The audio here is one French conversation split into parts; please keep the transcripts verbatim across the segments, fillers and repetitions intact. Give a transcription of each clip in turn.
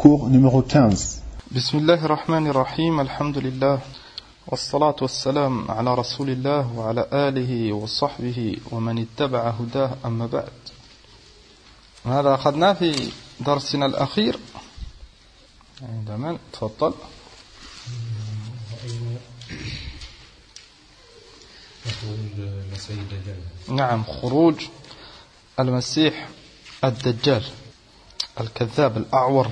cours numéro quinze. Bismillahir Rahmanir Rahim, alhamdulillah, wassalatu wassalam ala rasulillah wa ala alihi wa sahbihi wa man ittaba'a hudah, amma ba'd. هذا أخذنا في درسنا الأخير. عندما تفضل. نعم، خروج المسيح الدجال الكذاب الأعور،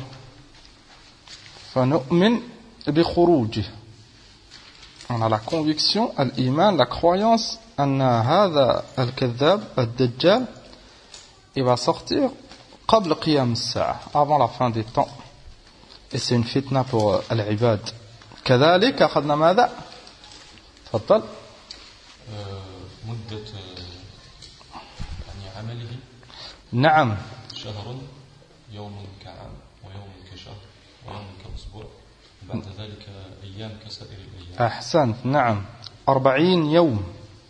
فنؤمن بخروجه. On a la conviction, l'iman, la croyance, أن هذا الكذاب الدجال il va sortir قبل قيام الساعة, avant la fin des temps, et c'est une fitna pour العباد. كذلك أخذنا ماذا؟ تفضل. مدة يعني عمله نعم شهر، يوم كعام ويوم كشهر ويوم كأسبوع، بعد ذلك أيام كسائر الأيام. أحسنت، نعم، أربعين يوم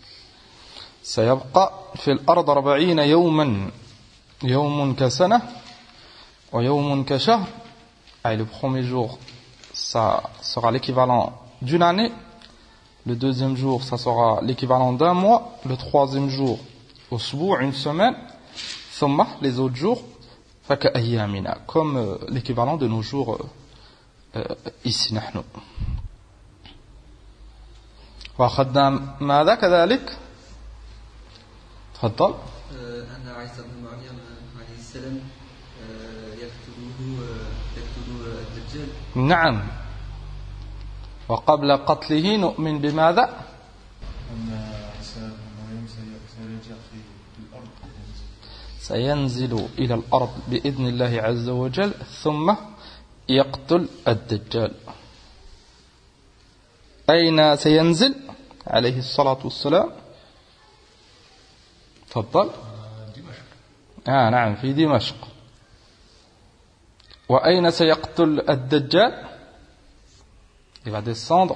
سيبقى في الأرض، أربعين يوما، يوم كسنة ويوم كشهر. Et le premier jour ça sera l'équivalent d'une année, le deuxième jour ça sera l'équivalent d'un mois, le troisième jour usbu', une semaine, thumma les autres jours فكأيامنا, comme euh, l'équivalent de nos jours euh, ici نحن. وأخذنا ماذا كذلك؟ تفضل. أن عيسى بن مريم عليه السلام يقتله يقتل الدجال. نعم، وقبل قتله نؤمن بماذا؟ أن عيسى بن مريم سيرجع في الأرض، سينزل إلى الأرض بإذن الله عز وجل ثم يقتل الدجال. أين سينزل عليه الصلاة والسلام؟ تفضل. آه نعم، في دمشق. وأين سيقتل الدجال؟ Il va descendre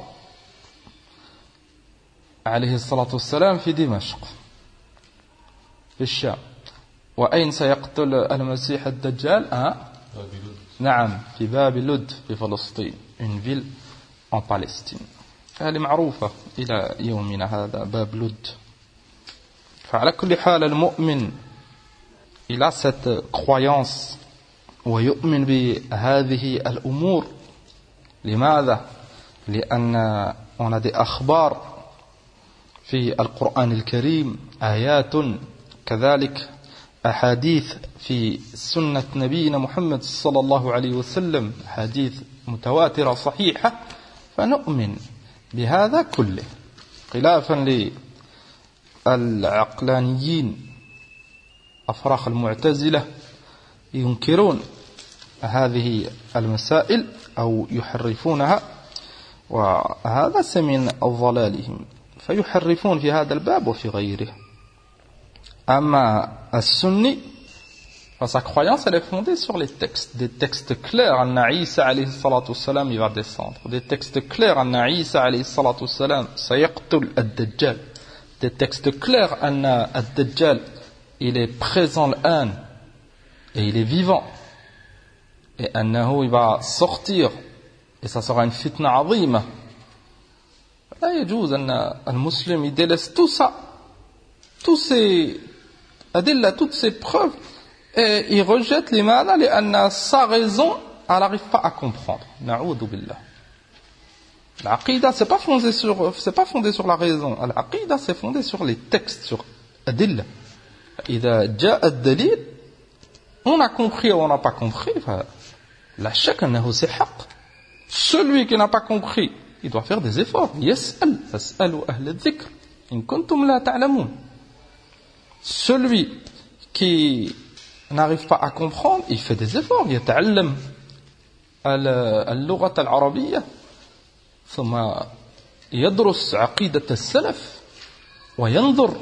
عليه الصلاة والسلام في دمشق في الشام. وأين سيقتل المسيح الدجال؟ آه؟ نعم، في باب لد في فلسطين، une ville en Palestine. هذه معروفة إلى يومنا هذا، باب لد. فعلى كل حال المؤمن il a cette croyance ويؤمن بهذه الأمور. لماذا؟ لأن on a des أخبار في القرآن الكريم، آيات، كذلك أحاديث في سنة نبينا محمد صلى الله عليه وسلم، حديث متواترة صحيحة، فنؤمن بهذا كله، خلافا للعقلانيين أفراخ المعتزلة ينكرون هذه المسائل أو يحرفونها، وهذا من ضلالهم، فيحرفون في هذا الباب وفي غيره. أما السني sa croyance elle est fondée sur les textes, des textes clairs. Anna Isa alayhi salatu wassalam il va descendre, des textes clairs. Anna Isa alayhi salatu wassalam sayaqtul ad-dajjal, des textes clairs. Anna ad-dajjal il est présent l'an et il est vivant, et annahu il va sortir et ça sera une fitna azima. لا يجوز أن المسلم يدلس tout ça, tous ces adilla, toutes ces preuves, et il rejette l'imana لأن sa raison elle n'arrive pas à comprendre. Na'oudou billah. L'aqida c'est pas fondé sur c'est pas fondé sur la raison. L'aqida c'est fondé sur les textes, sur adilla. إذا جاء الدليل on a compris ou on n'a pas compris, la shak annahu c'est haqq. Celui qui n'a pas compris il doit faire des efforts. يسأل فاسألوا أهل الذكر إن كنتم لا تعلمون. Celui qui n'arrive pas à comprendre, il fait des efforts. يتعلم اللغة العربية ثم يدرس عقيدة السلف وينظر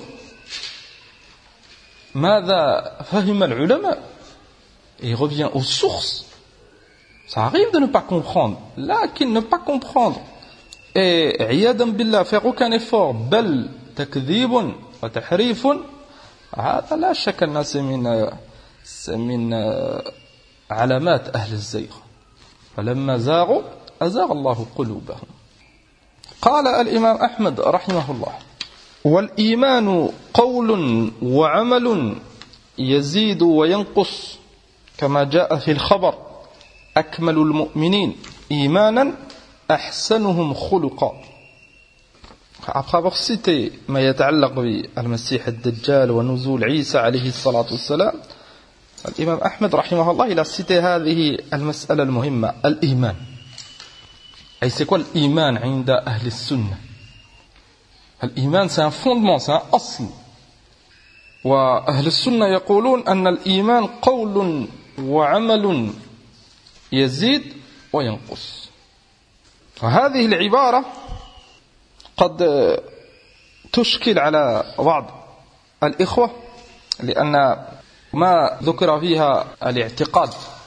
ماذا فهم العلماء et il revient aux sources. Ça arrive de ne pas comprendre, لكن ne pas comprendre et عياذا بالله faire aucun effort بل تكذيب وتحريف، هذا لا شك الناس من من علامات أهل الزيغ. فلما زاغوا أزاغ الله قلوبهم. قال الإمام أحمد رحمه الله: والإيمان قول وعمل يزيد وينقص كما جاء في الخبر: أكمل المؤمنين إيمانا أحسنهم خلقا. Après avoir cité ما يتعلق بالمسيح الدجال ونزول عيسى عليه الصلاة والسلام, الإمام أحمد رحمه الله il a cité هذه المسألة المهمة, الإيمان. أي c'est quoi الإيمان عند أهل السنة؟ الإيمان c'est un fondement, c'est un أصل. وأهل السنة يقولون أن الإيمان قول وعمل يزيد وينقص. وهذه العبارة قد تشكل على بعض الإخوة, لأن ما ذكر فيها الاعتقاد.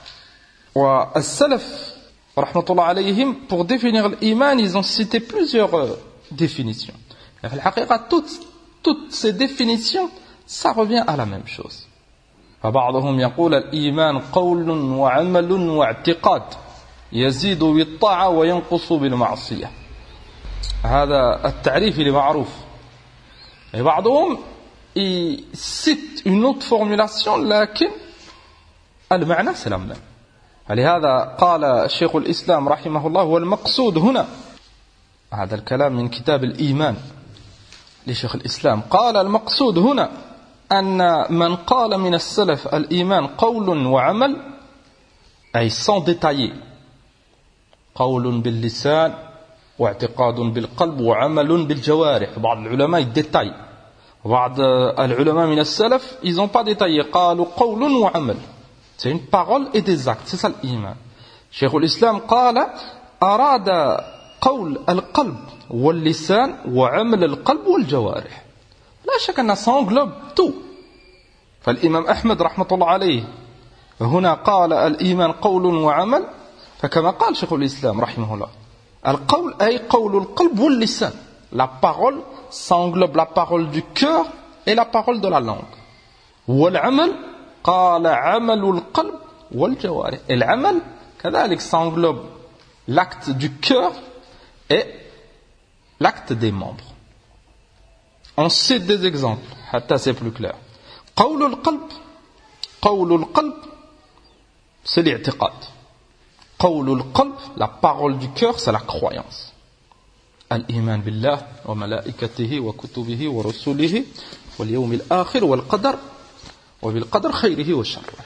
والسلف رحمة الله عليهم pour définir l'Iman, ils ont cité plusieurs définitions. في الحقيقة toutes, toutes ces définitions ça revient à la même chose. فبعضهم يقول الإيمان قول وعمل واعتقاد يزيد بالطاعة وينقص بالمعصية. هذا التعريف اللي معروف. بعضهم cite une autre formulation لكن المعنى c'est la même. لهذا قال شيخ الإسلام رحمه الله: والمقصود هنا, هذا الكلام من كتاب الإيمان لشيخ الإسلام, قال: المقصود هنا أن من قال من السلف الإيمان قول وعمل, أي sans détailler, قول باللسان واعتقاد بالقلب وعمل بالجوارح. بعض العلماء يديتاي, بعض العلماء من السلف ils n'ont pas détaillé, قالوا قول وعمل, c'est une parole et des actes, c'est ça l'Iman. شيخ الإسلام قال: أراد قول القلب واللسان وعمل القلب والجوارح. لا شك أن ça englobe tout. فالإمام أحمد رحمة الله عليه هنا قال الإيمان قول وعمل, فكما قال شيخ الإسلام رحمه الله, القول أي قول القلب واللسان. La parole, ça englobe la parole du cœur et la parole de la langue. والعمل قال عمل القلب والجوارح. Et العمل كذلك ça englobe l'acte du cœur et l'acte des membres. On cite des exemples, حتى c'est plus clair. قول القلب, قول القلب c'est الاعتقاد. قول القلب, la parole du cœur, c'est la croyance. الإيمان بالله وملائكته وكتبه ورسله واليوم الآخر والقدر وبالقدر خيره وشره.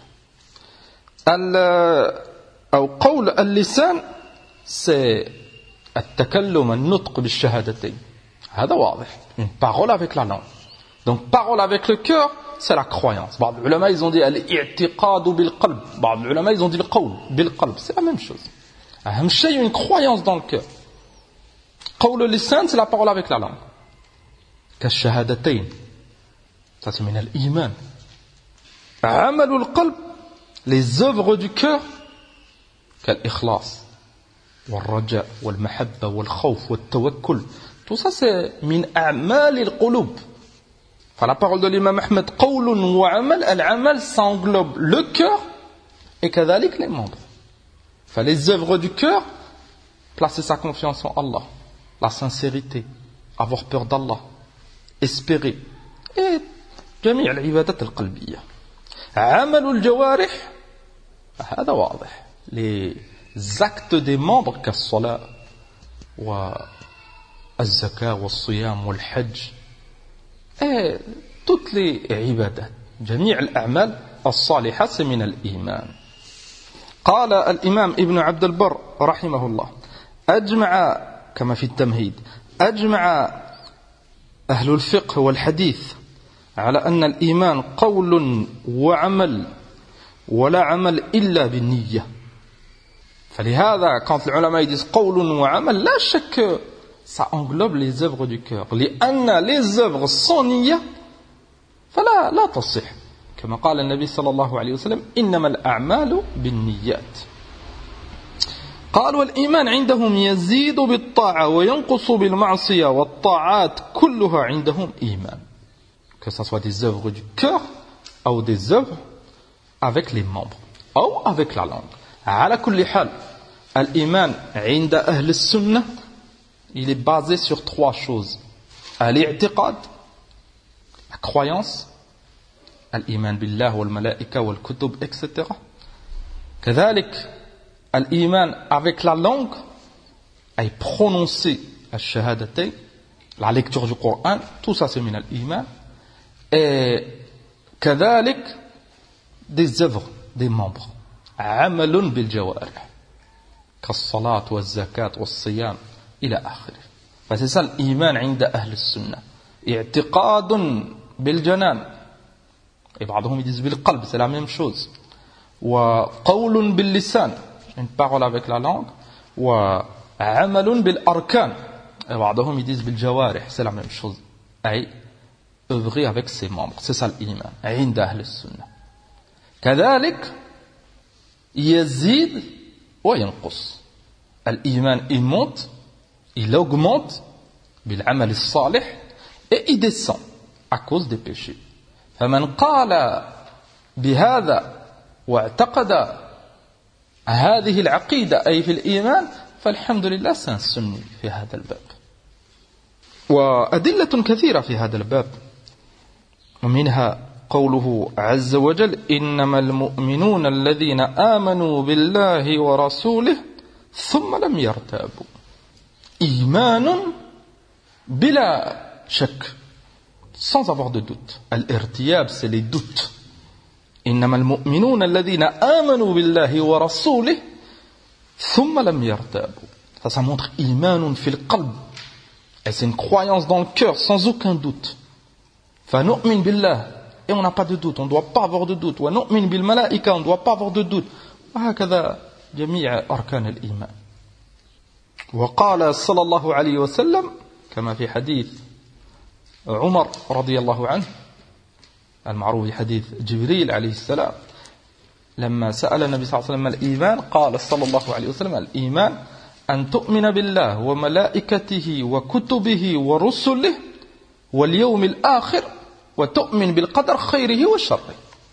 أو قول اللسان c'est التكلم, النطق بالشهادتين. هذا واضح, une parole avec la langue. Donc parole avec le cœur, c'est la croyance. بعض العلماء ils ont dit الاعتقاد بالقلب, بعض العلماء ils ont dit القول بالقلب, c'est la même chose. أهم شيء une croyance dans le cœur. قول اللسان c'est la parole avec la langue, كالشهادتين, ça c'est من الإيمان. عمل القلب, les œuvres du cœur, كالإخلاص والرجاء والمحبة والخوف والتوكل, tout ça c'est من أعمال القلوب. Enfin, la parole de l'imam Ahmed, قول وعمل, العمل ça englobe le cœur et كذلك les membres. Enfin, les œuvres du cœur, placer sa confiance en Allah, la sincérité, avoir peur d'Allah, espérer, et جميع العبادات القلبية. عمل الجوارح, هذا واضح, les actes des membres كالصلاة والزكاة والصيام والحج, et toutes les عبادات, جميع الأعمال الصالحة c'est من الإيمان. قال الإمام ابن عبد البر رحمه الله: أجمع, كما في التمهيد, أجمع أهل الفقه والحديث على أن الإيمان قول وعمل ولا عمل إلا بالنية. فلهذا quand les ulama disent قول وعمل, لا شك ça englobe les œuvres du cœur, لأن les œuvres sans نية فلا لا تصح, كما قال النبي صلى الله عليه وسلم: إنما الأعمال بالنيات. قال: والإيمان عندهم يزيد بالطاعة وينقص بالمعصية, والطاعات كلها عندهم إيمان, que ce soit des œuvres du cœur ou des œuvres avec les membres ou avec la langue. على كل حال, Al-Iman, inda Ahl al-Sunnah, il est basé sur trois choses. Al-i'tiqad, la croyance, Al-Iman billah wal malaika wal kutub, et cetera. Kadhalik, Al-Iman avec la langue, ay prononcer al-shahadatayn, la lecture du Coran, tout ça c'est min al-Iman. Et kadhalik, des œuvres, des membres. Amalun bil jawarih. كالصلاة والزكاة والصيام إلى آخره. فسيسا الإيمان عند أهل السنة اعتقاد بالجنان et بعضهم disent بالقلب, c'est la même chose, وقول باللسان, une parole avec la langue, وعمل بالأركان et بعضهم disent بالجوارح, c'est la même chose, أي œuvrer avec ses membres. C'est ça l'Iman عند أهل السنة. كذلك يزيد وينقص. الإيمان il monte, il augmente بالعمل الصالح et il descend à cause des péchés. فمن قال بهذا واعتقد هذه العقيدة أي في الإيمان فالحمد لله c'est un sunni في هذا الباب. وأدلة كثيرة في هذا الباب, ومنها قوله عز وجل إنما المؤمنون الذين آمنوا بالله ورسوله ثم لم يرتابوا. إيمان بلا شك, sans avoir de doute. الارتياب c'est les doutes. إنما المؤمنون الذين آمنوا بالله ورسوله ثم لم يرتابوا. Ça, ça montre إيمان في القلب, et c'est une croyance dans le cœur sans aucun doute. فنؤمن بالله, et on n'a pas de doute, on ne doit pas avoir de doute. وَنُؤْمِنْ بِالْمَلَائِكَةِ, on ne doit pas avoir de doute. وهكذا جميع أركان الإيمان. وقال صلى الله عليه وسلم كما في حديث عمر رضي الله عنه المعروف في حديث جبريل عليه السلام لما سأل النبي صلى الله عليه وسلم الإيمان قال صلى الله عليه وسلم الإيمان أن تؤمن بالله وملائكته وكتبه ورسله واليوم الآخر وتؤمن بالقدر خيره وشره.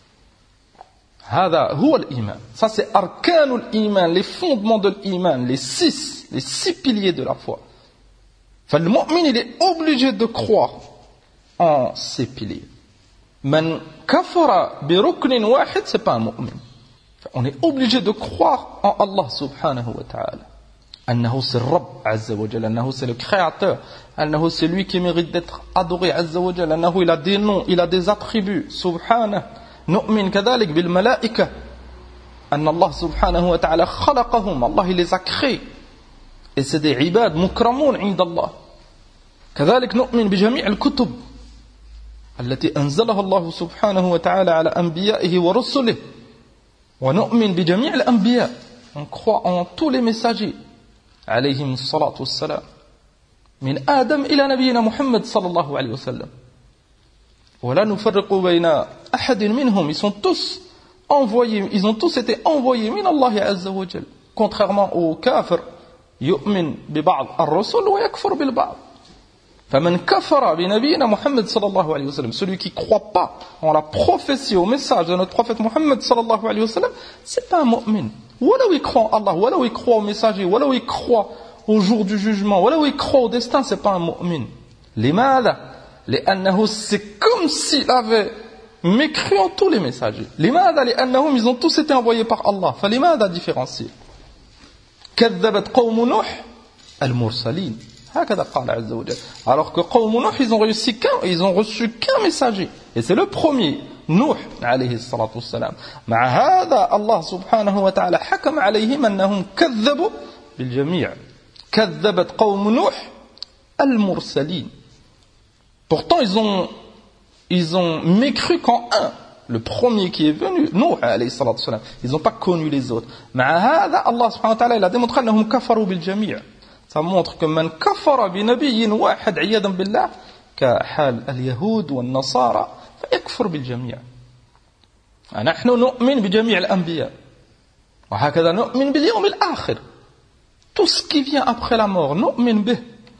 هذا هو الإيمان. Ça c'est arkanul iman, les fondements de l'iman, les six, les six piliers de la foi. فالمؤمن il est obligé de croire en ces piliers. من كفر بركن واحد, c'est pas un mu'min. On est obligé de croire en Allah subhanahu wa ta'ala. أنه c'est Rabb عز وجل, أنه c'est le créateur, أنه c'est lui qui mérite d'être adoré عز وجل, أنه il a des noms, il a des attributs, subhanahu. نؤمن كذلك بالملائكة, أن الله سبحانه وتعالى خلقهم, Allah il les a créés, et c'est des عباد مكرمون عند الله. كذلك نؤمن بجميع الكتب التي أنزلها الله سبحانه وتعالى على أنبيائه ورسله, ونؤمن بجميع الأنبياء, on croit en tous les messagers عليهم الصلاة والسلام من آدم إلى نبينا محمد صلى الله عليه وسلم. ولا نفرق بين أحد منهم, ils sont tous envoyés, ils ont tous été envoyés من الله عز وجل, contrairement au kafir يؤمن ببعض الرسل ويكفر بالبعض. فمن كفر بنبينا محمد صلى الله عليه وسلم, celui qui croit pas en la prophétie, au message de notre prophète Muhammad صلى الله عليه وسلم, c'est pas un mu'min. Voilà où il croit en Allah, voilà où il croit au messager, voilà où il croit au jour du jugement, voilà où il croit au destin, c'est pas un mu'min. لماذا؟ لأنه c'est comme s'il avait mécru en tous les messagers. لماذا؟ لأنهم ils ont tous été envoyés par Allah. فلماذا différencier؟ كذبت قوم نوح المرسلين, هكذا قال عز وجل. Alors que قوم نوح ils ont réussi qu'un, ils ont reçu qu'un messager, et c'est le premier, نوح عليه الصلاة والسلام. مع هذا الله سبحانه وتعالى حكم عليهم أنهم كذبوا بالجميع. كذبت قوم نوح المرسلين. Pourtant, ils ont, ils ont mécru qu'en un, le premier qui est venu, Nuh alayhi salatu wassalam. Ils n'ont pas connu les autres. مع هذا Allah subhanahu wa ta'ala il a démontré أنهم كفروا بالجميع. Ça montre que من كفر بنبي واحد عياذا بالله كحال اليهود والنصارى فيكفر بالجميع. نحن نؤمن بجميع الأنبياء, وهكذا نؤمن باليوم الآخر. Tout ce qui vient après la mort, نؤمن به.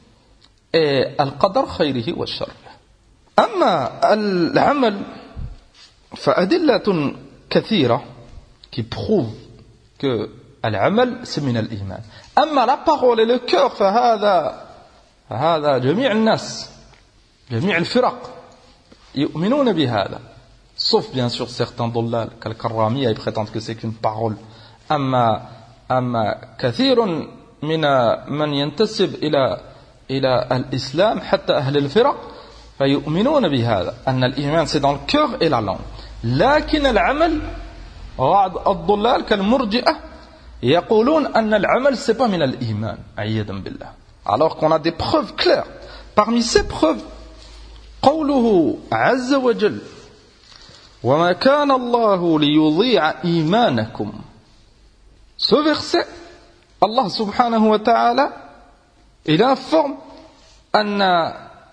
Et القدر خيره والشر. أما العمل فأدلة كثيرة qui prouvent que العمل من الإيمان. أما la parole et le cœur فهذا فهذا جميع الناس جميع الفرق يؤمنون بهذا sauf bien sûr certains ضلال كالكرامية ils prétendent que c'est qu'une parole. أما أما كثير من من ينتسب إلى إلى الإسلام حتى أهل الفرق فيؤمنون بهذا أن الإيمان c'est dans le cœur et la langue. لكن العمل بعض الضلال كالمرجئة يقولون أن العمل c'est pas من الإيمان عياذا بالله. Alors qu'on a des preuves claires. Parmi ces preuves قوله عز وجل وما كان الله ليضيع إيمانكم. Ce verset Allah subhanahu wa ta'ala il informe أن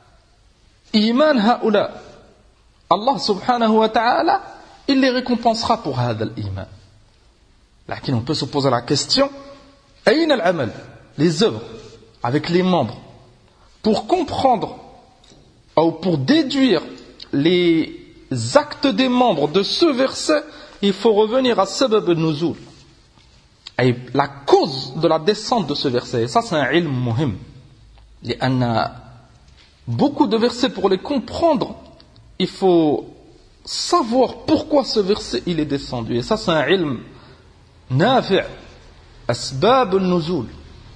إيمان هؤلاء Allah subhanahu wa ta'ala il les récompensera pour هذا الإيمان. لكن on peut se poser la question أين العمل, les œuvres avec les membres, pour comprendre ou pour déduire les actes des membres de ce verset il faut revenir à sabab al-nuzul, la cause de la descente de ce verset. Et ça c'est un ilm muhim, لأن beaucoup de versets pour les comprendre il faut savoir pourquoi ce verset il est descendu. Et ça c'est un ilm nafi', asbab al-nuzul,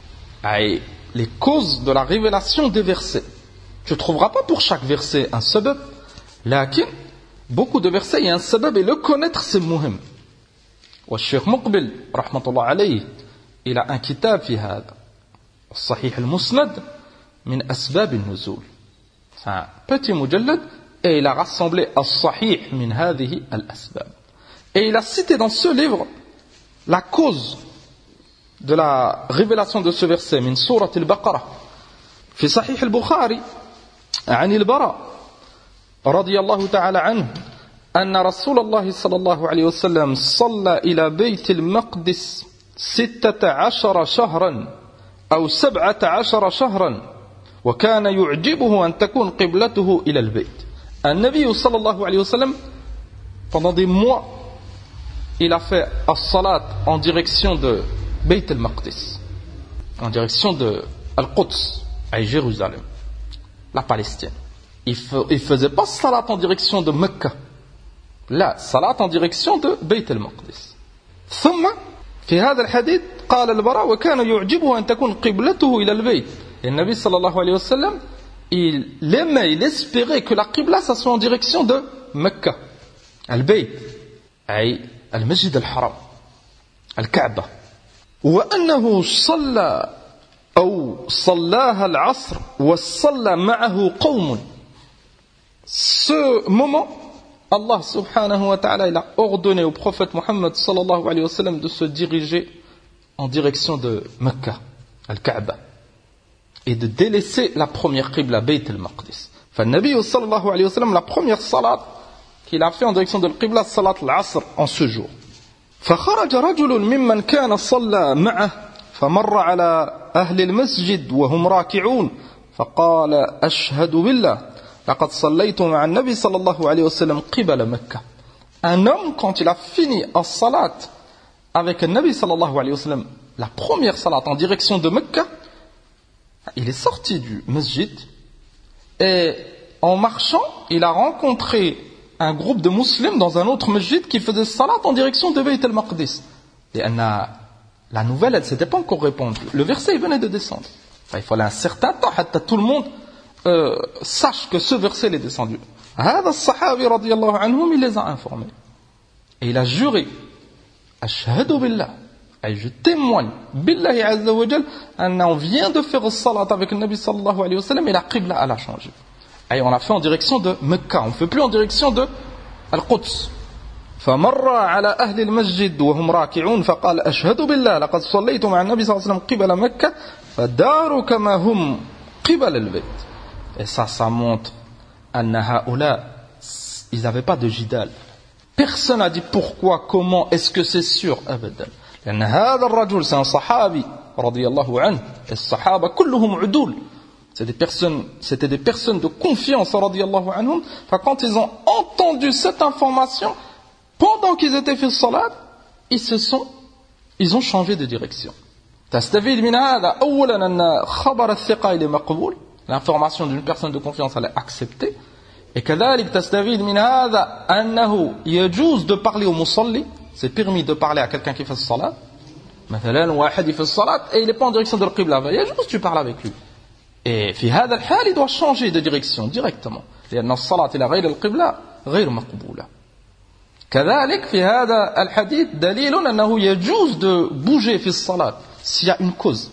les causes de la révélation des versets. Tu ne trouveras pas pour chaque verset un sabab, lakin beaucoup de versets il y a un sabab et le connaître c'est muhim. والشيخ مقبل رحمة الله عليه il a un kitab في هذا الصحيح المسند من أسباب النزول. C'est un petit mujallad et il a rassemblé الصحيح من هذه الأسباب. Et il a cité dans ce livre la cause de la révélation de ce verset من سورة البقرة في صحيح البخاري عن البراء رضي الله تعالى عنه أن رسول الله صلى الله عليه وسلم صلى إلى بيت المقدس ستة عشر شهرا أو سبعة عشر شهرا وكان يعجبه أن تكون قبلته إلى البيت. النبي صلى الله عليه وسلم pendant des mois il a fait as-salat en direction de Beit al-Maqdis, en direction de Al-Quds à Jérusalem, la Palestine. Il ne faisait pas salat en direction de Mecca, لا صلاة en direction de بيت المقدس. ثم في هذا الحديث قال البراء وكان يعجبه أن تكون قبلته إلى البيت. Et le Nabi sallallahu alayhi wa sallam il aimait, il espérait que la qibla ça soit en direction de Mecca, al-Bayt أي المسجد الحرام الكعبة. وأنه صلى أو صلاها العصر وصلى معه قوم. Ce moment Allah subhanahu wa ta'ala il a ordonné au prophète Muhammad sallallahu alayhi wa sallam de se diriger en direction de Mecca, al-Kaaba, et de délaisser la première qibla, Bayt al-Maqdis. Nabi sallallahu alayhi wa sallam, la première salat qu'il a fait en direction de l'Qibla, salat al-Asr en ce jour. فخرج رجل ممن كان صلى معه فمر على أهل المسجد وهم راكعون فقال أشهد بالله لقد صليت مع النبي صلى الله عليه وسلم قبل مكة. Un homme quand il a fini as-salat avec le Nabi sallallahu alayhi wa sallam, la première salat en direction de Mecca, il est sorti du masjid et en marchant il a rencontré un groupe de musulmans dans un autre masjid qui faisait salat en direction de Bayt al-Maqdis. Et la nouvelle elle ne s'était pas encore répandue, le verset il venait de descendre, enfin, il fallait un certain temps hatta tout le monde Euh, sache que ce verset est descendu. هذا الصحابي رضي الله عنهم il les a informés et il a juré أشهد بالله, et je témoigne بالله عز وجل أن on vient de faire le salat avec le Nabi sallallahu alayhi wa sallam et la qibla elle a changé et on a fait en direction de Mecca, on ne fait plus en direction de Al-Quds. فمر على أهل المسجد وهم راكعون فقال أشهد بالله لقد صليت مع النبي صلى الله عليه وسلم قبل مكة فداروا كما هم قبل البيت. Et ça, ça montre أن هؤلاء ils n'avaient pas de jidal. Personne n'a dit pourquoi, comment, est-ce que c'est sûr, أبدا. لأن هذا الرجل c'est un صحابي رضي الله عنه. الصحابة كلهم عدول. C'est des personnes, c'était des personnes de confiance رضي الله عنهم. Enfin, quand ils ont entendu cette information, pendant qu'ils étaient fait salat, ils se sont ils ont changé de direction. تستفيد من هذا أولا أن خبر الثقة إلى مقبول, l'information d'une personne de confiance elle est acceptée. Et كذلك تستفيد من هذا أنه يجوز de parler au musalli, c'est permis de parler à quelqu'un qui fait الصلاة. مثلا واحد يفعل الصلاة et il n'est pas en direction de القبلة, يجوز tu parles avec lui. Et في هذا الحال il doit changer de direction directement, لأن الصلاة إلى غير القبلة غير مقبولة. كذلك في هذا الحديث دليل أنه يجوز de bouger في الصلاة s'il y a une cause.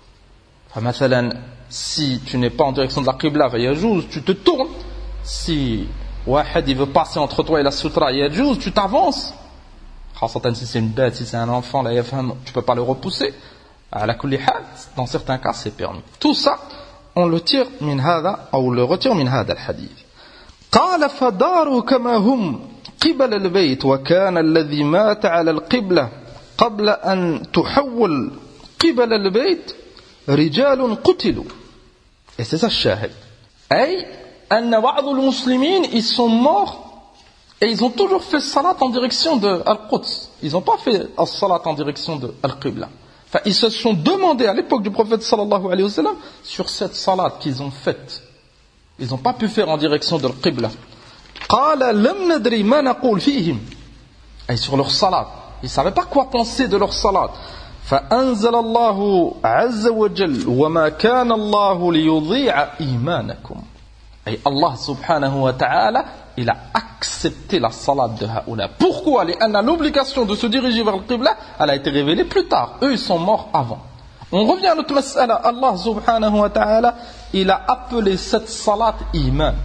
فمثلا si tu n'es pas en direction de la qibla فيجوز tu te tournes. Si واحد il veut passer entre toi et la sutra يجوز tu t'avances. خاصة si c'est une bête, si c'est un enfant لا يفهم, tu peux pas le repousser. على كل حال dans certains cas c'est permis. Tout ça on le tire من هذا أو le retire من هذا الحديث. قال فداروا كما هم قبل البيت وكان الذي مات على القبلة قبل أن تحول قبل البيت رجال قتلوا. Et c'est ça الشاهد. أي أن بعض المسلمين ils sont morts et ils ont toujours fait salat en direction de Al-Quds. Ils n'ont pas fait salat en direction de Al-Qibla. Enfin, ils se sont demandé à l'époque du prophète sallallahu alayhi wa sallam sur cette salat qu'ils ont faite. Ils n'ont pas pu faire en direction de Al-Qibla. قال لم ندري ما نقول فيهم. Et sur leur salat. Ils ne savaient pas quoi penser de leur salat. فأنزل الله عز وجل وما كان الله ليضيع إيمانكم. Et Allah subhanahu wa ta'ala, il a accepté la salat de Haoula. Pourquoi? لأن l'obligation de se diriger vers le Qibla, elle a été révélée plus tard. Eux, ils sont morts avant. On revient à notre mas'ala. Allah subhanahu wa ta'ala, il a appelé cette salat iman.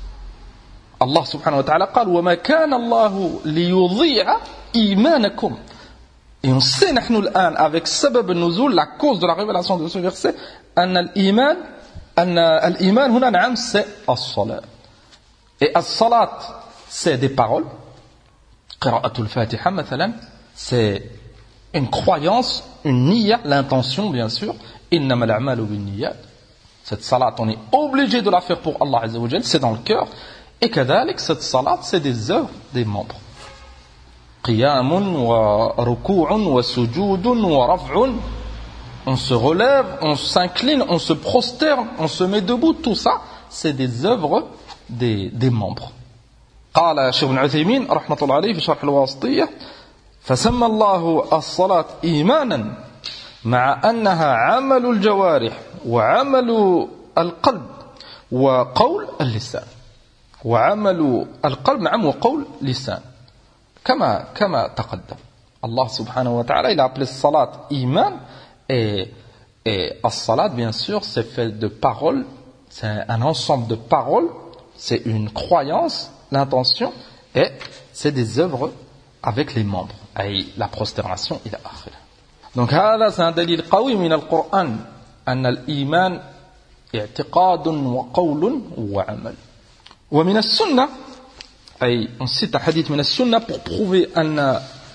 Allah subhanahu wa ta'ala قال وما كان الله ليضيع إيمانكم. Et on sait نحن الآن avec سبب النزول, la cause de la révélation de ce verset, أن الإيمان أن الإيمان هنا نعم c'est الصلاة. Et الصلاة c'est des paroles. قراءة الفاتحة مثلا c'est une croyance, une niya, l'intention bien sûr. إنما الأعمال بالنيات. Cette salat on est obligé de la faire pour Allah Azza wa Jal, c'est dans le cœur. Et كذلك cette salat c'est des œuvres des membres. قيام وركوع وسجود ورفع. On se relève, on s'incline, on se prosterne, on se met debout. Tout ça, c'est des œuvres des, des membres. قال الشيخ ابن عثيمين رحمة الله عليه في شرح الواسطية فسمى الله الصلاة إيمانا مع أنها عمل الجوارح وعمل القلب وقول اللسان. وعمل القلب نعم وقول لسان كما كما تقدم. Allah subhanahu wa ta'ala il a appelé salat iman. Et, et as-salat, bien sûr, c'est fait de paroles, c'est un ensemble de paroles, c'est une croyance, l'intention, et c'est des œuvres avec les membres, et la prosternation, il a akhir. Donc, هذا c'est un dalil قوي من القرآن أن الإيمان اعتقاد وقول وعمل. ومن السنة, أي on cite un hadith من السنة pour prouver أن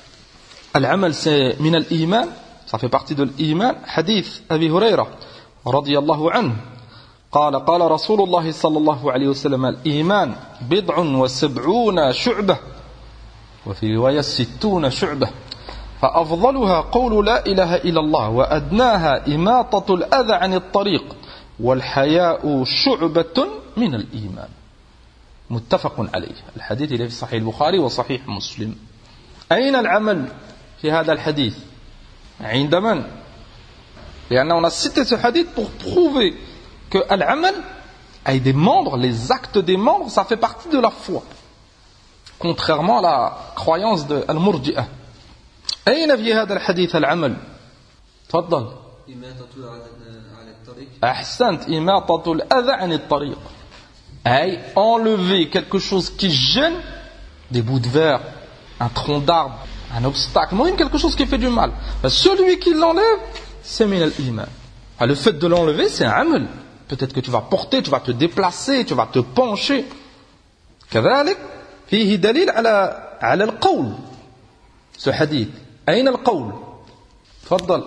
العمل c'est من الإيمان. Ça fait partie de l'iman. Hadith Abi Huraira radiyallahu anhu قال قال رسول الله صلى الله عليه وسلم الإيمان بضع وسبعون شعبة وفي رواية ستون شعبة فأفضلها قول لا إله إلا الله وأدناها إماطة الأذى عن الطريق والحياء شعبة من الإيمان. متفق عليه. الحديث اللي في صحيح البخاري وصحيح مسلم. أين العمل في هذا الحديث؟ عند من؟ لأن on a cité ce hadith pour prouver que al-amal a des membres, les actes des membres, ça fait partie de la foi. Contrairement à la croyance de al-murji'ah. أين في هذا الحديث العمل؟ تفضل. إماطة على الطريق. أحسنت. إماطة الأذى عن الطريق. أي enlever quelque chose qui gêne, des bouts de verre, un tronc d'arbre, un obstacle, même quelque chose qui fait du mal. Celui qui l'enlève, c'est min al-iman. Le fait de l'enlever, c'est un amal. Peut-être que tu vas porter, tu vas te déplacer, tu vas te pencher. كذلك فيه دليل على على القول. Ce hadith. أين القول؟ تفضل.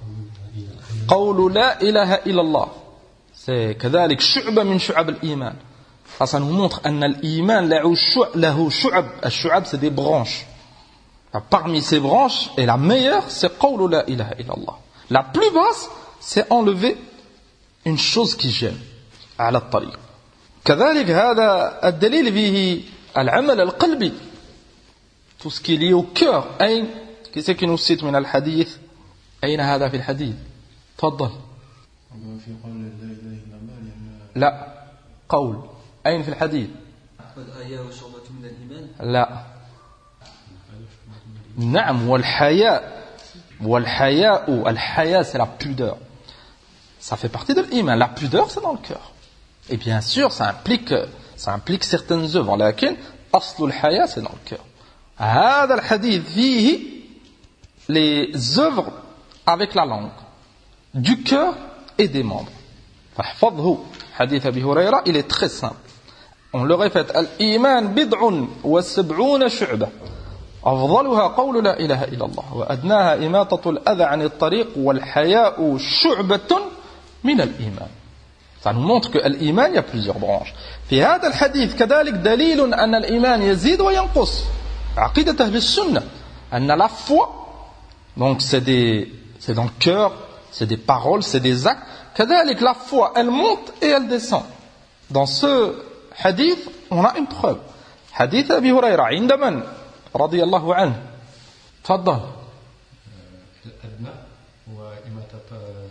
قول لا إله إلا الله. C'est كذلك شعبة من شعب الإيمان. Ça nous montre أن الإيمان له شعب. الشعب, c'est des branches. Parmi ces branches, et la meilleure, c'est qawlu la ilaha illallah. La plus basse, c'est enlever une chose qui gêne. على الطريق. كذلك هذا الدليل فيه العمل القلبي. Tout ce qui est lié au cœur. أين qui c'est qui nous cite من الحديث؟ أين هذا في الحديث؟ تفضل. في قول لا إله إلا الله لأن لا قول أين في الحديث؟ والحياء شعبة من الإيمان. لا. نعم والحياء والحياء الحياء c'est la pudeur. Ça fait partie de l'iman. La pudeur c'est dans le cœur. Et bien sûr ça implique ça implique certaines œuvres. لكن أصل الحياء c'est dans le cœur. هذا الحديث فيه les œuvres avec la langue, du cœur et des membres. فاحفظه حديث أبي هريرة il est très simple. On le répète الإيمان بضع وسبعون شعبة أفضلها قول لا إله إلا الله وأدناها إماطة الأذى عن الطريق والحياء شعبة من الإيمان. Ça nous montre que l'Iman, il y a plusieurs branches. في هذا الحديث كذلك دليل أن الإيمان يزيد وينقص. عقيدة أهل السنة أن la foi, donc c'est des, c'est dans le cœur, c'est des paroles, c'est des actes. كذلك la foi, elle monte et elle descend. Dans ce hadith, on a une preuve. حديث أبي هريرة عند من رضي الله عنه. تفضل. الأدنى وإماتة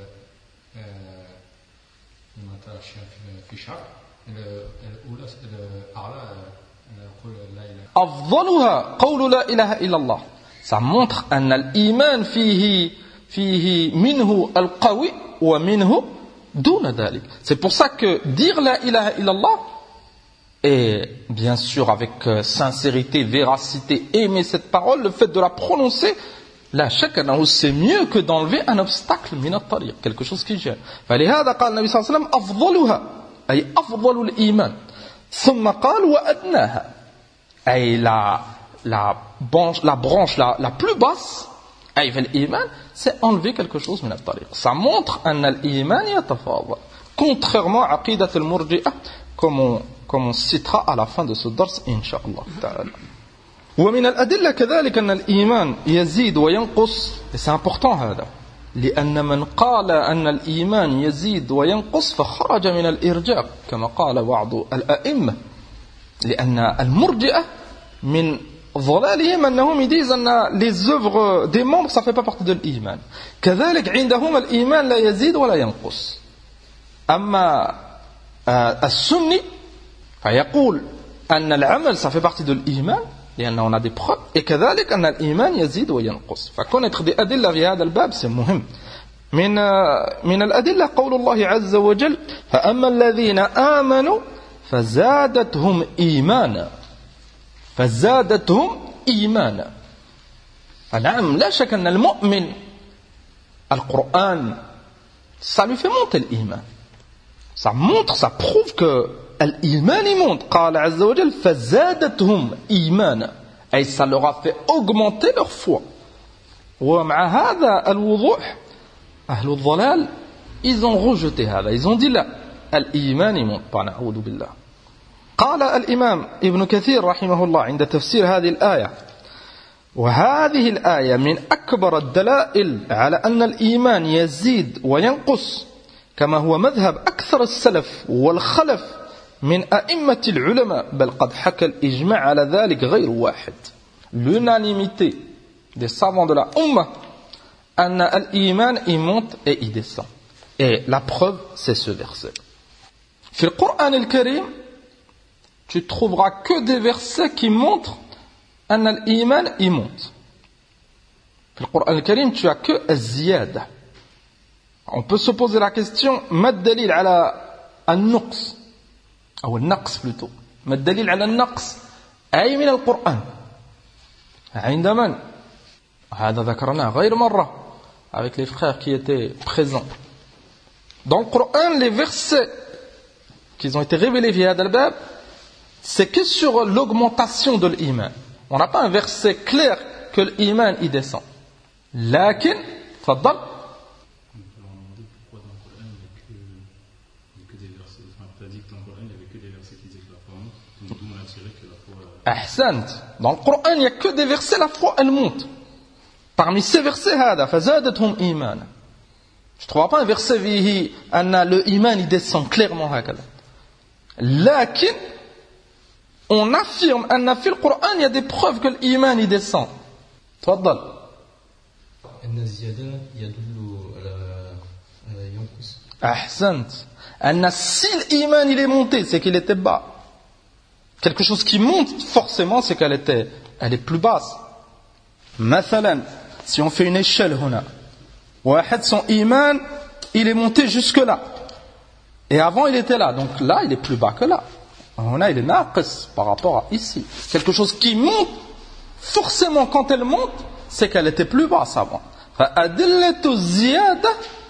إماتة في شعر الأولى الأعلى نقول لا إله. أفضلها قول لا إله إلا الله. Ça montre أن الإيمان فيه فيه منه القوي ومنه دون ذلك. C'est pour ça que dire la ilaha illallah et bien sûr avec sincérité, véracité, aimer cette parole, le fait de la prononcer, la shak annahu c'est mieux que d'enlever un obstacle min at-tariq, quelque chose qui gêne. فلهذا قال النبي صلى الله عليه وسلم أفضلها أي أفضل الإيمان ثم قال وأدناها أي la la branche la branche la, la plus basse أي في الإيمان c'est enlever quelque chose min at-tariq. Ça montre أن الإيمان يتفاضل contrairement à عقيدة المرجئة comme on comme on citera à la fin de ce dars incha'Allah ta'ala. ومن الأدلة كذلك أن الإيمان يزيد وينقص. Et c'est important هذا لأن من قال أن الإيمان يزيد وينقص فخرج من الإرجاء كما قال بعض الأئمة لأن المرجئة من ضلالهم أنهم disent أن les œuvres des membres ça fait pas partie de l'إيمان. كذلك عندهم الإيمان لا يزيد ولا ينقص. أما السني فيقول أن العمل ça fait partie de l'إيمان لأنه on a des preuves et كذلك أن الإيمان يزيد وينقص. فكونêtre des أدلة في هذا الباب c'est مهم. من من الأدلة قول الله عز وجل فأما الذين آمنوا فزادتهم إيمانا فزادتهم إيمانا. فنعم لا شك أن المؤمن القرآن ça lui fait monter l'إيمان. Ça montre, ça prouve que الإيمان يمونت. قال عز وجل فزادتهم إيمانا أي ça leur a fait augmenter leur foi. ومع هذا الوضوح أهل الضلال ils ont rejeté هذا. Ils ont dit لا الإيمان يمونت pas نعوذ بالله. قال الإمام ابن كثير رحمه الله عند تفسير هذه الآية وهذه الآية من أكبر الدلائل على أن الإيمان يزيد وينقص كما هو مذهب أكثر السلف والخلف من أئمة العلماء بل قد حكى الإجماع على ذلك غير واحد. L'unanimité des savants de la Ummah أن الإيمان il monte et il descend. Et la preuve c'est ce verset. في القرآن الكريم tu trouveras que des versets qui montrent أن الإيمان il monte. في القرآن الكريم tu as que الزيادة. On peut se poser la question ما الدليل على النقص أو النقص plutôt. ما الدليل على النقص أي من القرآن عند من؟ هذا ذكرناه غير مرة avec les frères qui étaient présents. Dans le Coran, les versets qui ont été révélés via هذا الباب c'est que sur l'augmentation de l'iman. On n'a pas un verset clair que l'iman y descend. لكن تفضل. On peut leur demander pourquoi dans le Coran il n'y a que des versets, enfin tu as dit que dans le Coran, il n'y avait que des versets qui disaient que la foi monte, donc d'où on a tiré que la foi... Ahsant. Dans le Coran, il n'y a que des versets, la foi, elle monte. Parmi ces versets, هذا فزادتهم إيمانا. Je ne trouve pas un verset فيه أن le iman il descend clairement هكذا. لكن on affirme أن في القرآن il y a des preuves que l'iman il descend. تفضل. أن الزيادة يدل على ينقص. أحسنت. أن si l'iman il est monté, c'est qu'il était bas. Quelque chose qui monte, forcément, c'est qu'elle était, elle est plus basse. مثلا, si on fait une échelle هنا, واحد son iman, il est monté jusque là. Et avant, il était là. Donc là, il est plus bas que là. Là, il est naqis par rapport à ici. Quelque chose qui monte, forcément, quand elle monte, c'est qu'elle était plus basse avant. فأدلة الزيادة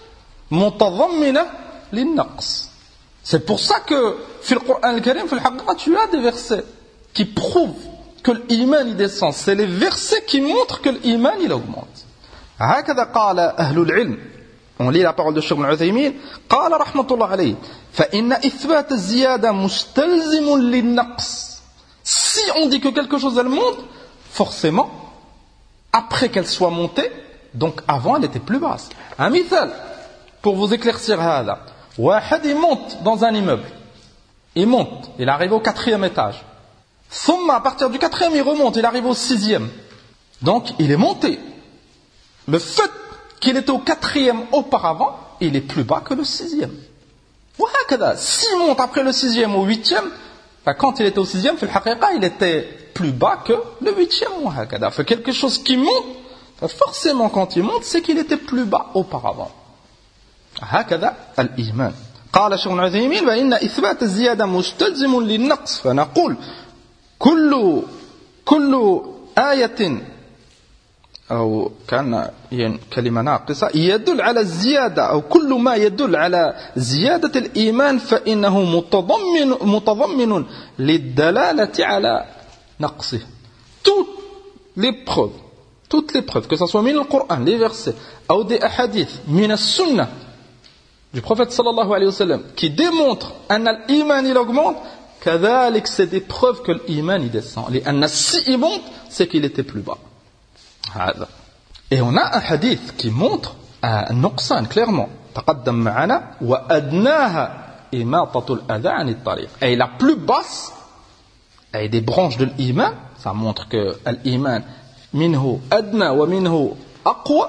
متضمنة للنقص. C'est pour ça que, في القرآن الكريم, في الحقيقة, tu as des versets qui prouvent que l'iman il descend. C'est les versets qui montrent que l'iman il augmente. هكذا قال أهل العلم. On lit la parole de Cheikh Ibn Uthaymin. قال رحمة الله عليه فإن إثبات الزيادة مستلزم للنقص. Si on dit que quelque chose elle monte, forcément, après qu'elle soit montée, donc avant elle était plus basse. Un مثال pour vous éclaircir هذا. واحد il monte dans un immeuble. Il monte, il arrive au quatrième étage. ثم à partir du quatrième il remonte, il arrive au sixième. Donc il est monté. Le fait qu'il était au quatrième auparavant, il est plus bas que le sixième. وهكذا, s'il monte après le sixième au huitième, enfin, quand il était au sixième, في الحقيقة, il était plus bas que le huitième. وهكذا. Fait quelque chose qui monte, forcément quand il monte, c'est qu'il était plus bas auparavant. هكذا الإيمان. قال شيخ عثيمين فإن إثبات الزيادة مستلزم للنقص فنقول كل كل آية أو كان كلمة ناقصة يدل على الزيادة أو كل ما يدل على زيادة الإيمان فإنه متضمن متضمن للدلالة على نقصه. Toutes les preuves, toutes les preuves, que ce soit من القرآن, les versets, ou des hadiths, من السنة du prophète sallallahu alayhi wa sallam, qui démontrent أن الإيمان il augmente, كذلك c'est des preuves que l'iman il descend. لأن si il monte, c'est qu'il était plus bas. هذا. Et on a un hadith qui montre un nuqsan clairement. تقدم معنا وأدناها إماطة الأذى عن الطريق. Et la plus basse, et des branches de l'iman, ça montre que l'iman منه أدنى ومنه أقوى.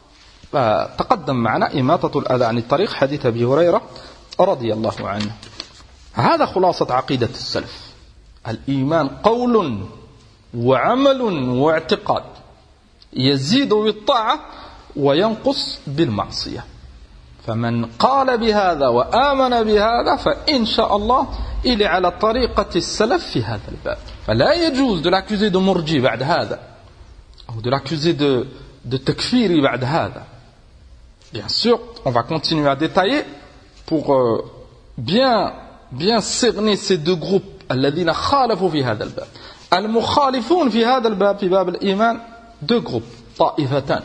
تقدم معنا إماطة الأذى عن الطريق حديث أبي هريرة رضي الله عنه. هذا خلاصة عقيدة السلف. الإيمان قول وعمل واعتقاد يزيد بالطاعة وينقص بالمعصية. فمن قال بهذا وآمن بهذا فإن شاء الله il est على طريقة السلف في هذا الباب. فلا يجوز de l'accuser de مرجي بعد هذا أو de l'accuser de, de takfiri بعد هذا. Bien sûr, on va continuer à détailler pour euh, bien bien cerner ces deux groupes الذين خالفوا في هذا الباب. المخالفون في هذا الباب في باب الإيمان deux groupes طائفتان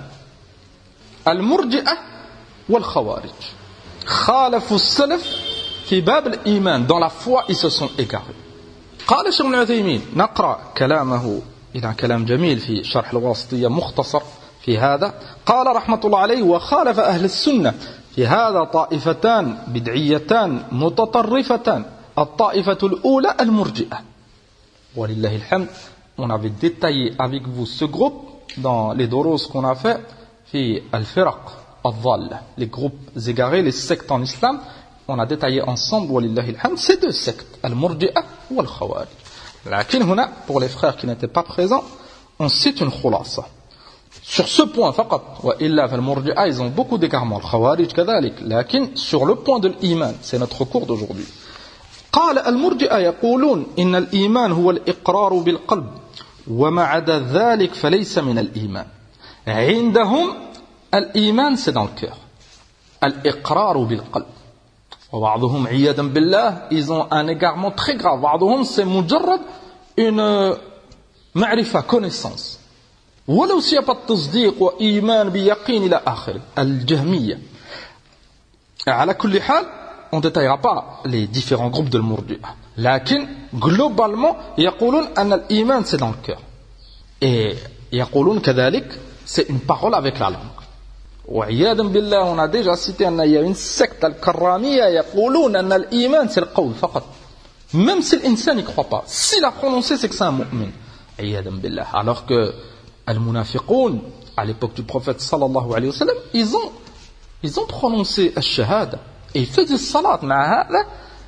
المرجئة والخوارج. خالفوا السلف في باب الإيمان, dans la foi ils se sont égarés. قال الشيخ ابن عثيمين, نقرأ كلامه إلى كلام جميل في شرح الواسطية مختصر في هذا. قال رحمة الله عليه وخالف أهل السنة في هذا طائفتان بدعيتان متطرفتان. الطائفة الأولى المرجئة ولله الحمد. On avait détaillé avec vous ce groupe dans les doros qu'on a fait في الفرق الضالة, les groupes égarés, les sectes en islam. On a détaillé ensemble ولله الحمد ces deux sectes, المرجئة والخوارج. لكن هنا pour les frères qui n'étaient pas présents, on cite une khulasa sur ce point فقط. وإلا فالمرجئة ils ont beaucoup d'égarements, الخوارج كذلك. لكن sur le point de l'iman, c'est notre cours d'aujourd'hui. قال المرجئة يقولون إن الإيمان هو الإقرار بالقلب وما عدا ذلك فليس من الإيمان. عندهم الإيمان c'est dans le cœur, الإقرار بالقلب. وبعضهم عياذا بالله ils ont un égarement très grave. بعضهم c'est مجرد une معرفة, connaissance, ولو s'il n'y a pas de تصديق وإيمان بيقين إلى آخره. الجهمية على كل حال on ne détaillera pas les différents groupes de l'Murji'a. Lakin, globalement, يقولون أن الإيمان c'est dans le cœur. Et يقولون كذلك, c'est une parole avec la langue. وعياذا بالله, on a déjà cité qu'il y a une secte al-Karramiyya يقولون أن الإيمان c'est le قول فقط. Même si l'insan n'y croit pas, s'il a prononcé, c'est que c'est un mu'min. عياذا بالله. Alors que al-munafiqoun, à l'époque du prophète sallallahu alayhi wa sallam, ils ont, ils ont prononcé al-shahada. Et ils faisaient salat. مع هذا